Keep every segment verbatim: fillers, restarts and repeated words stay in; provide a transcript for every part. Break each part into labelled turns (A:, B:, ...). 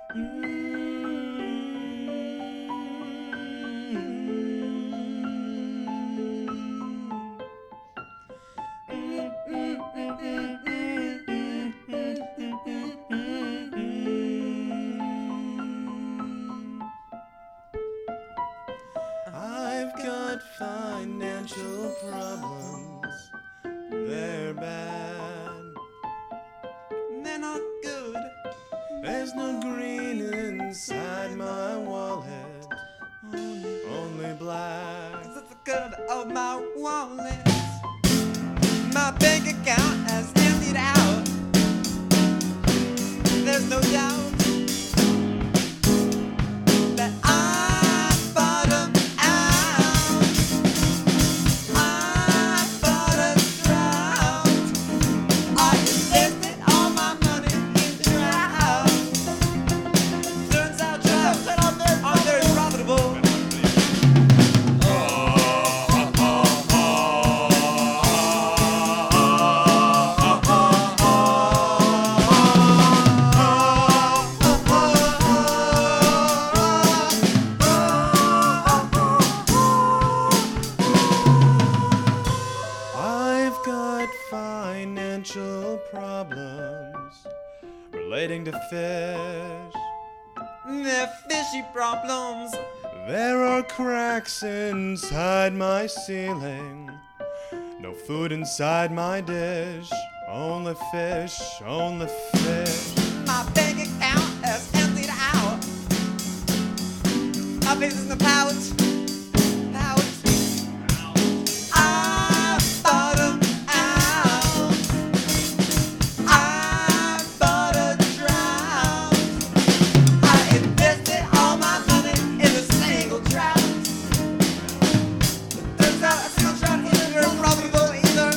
A: I've got financial problems. They're bad. They're not good. There's no green inside my wallet. Only, only black. 'Cause it's the good of my wallet. My bank account has emptied out. There's no doubt that I bottom out. I bought a drought. I invested all my money in drought. Turns out droughts aren't very profitable. I've got financial problems relating to fish. They're fishy problems. There are cracks inside my ceiling. No food inside my dish. Only fish, only fish. My bank account has emptied out. My face is in the pouch. Pouch. I bottom out. I bought a drought. I invested all my money in a single drought. Turns out a single drought isn't very profitable either.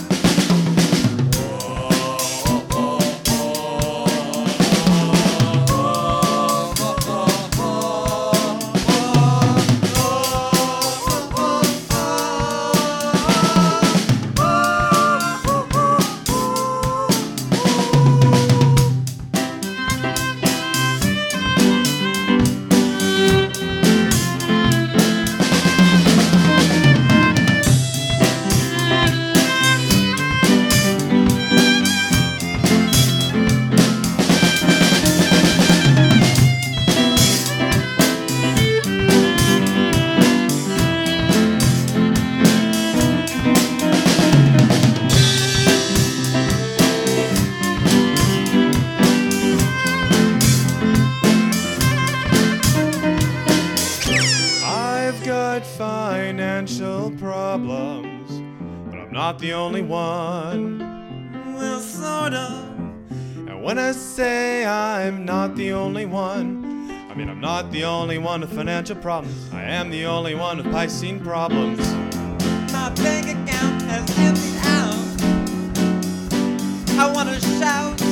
A: I've got financial problems, but I'm not the only one. Well, sort of. And when I say I'm not the only one, I mean I'm not the only one with financial problems. I am the only one with Piscine problems. My bank account has emptied out. I wanna shout.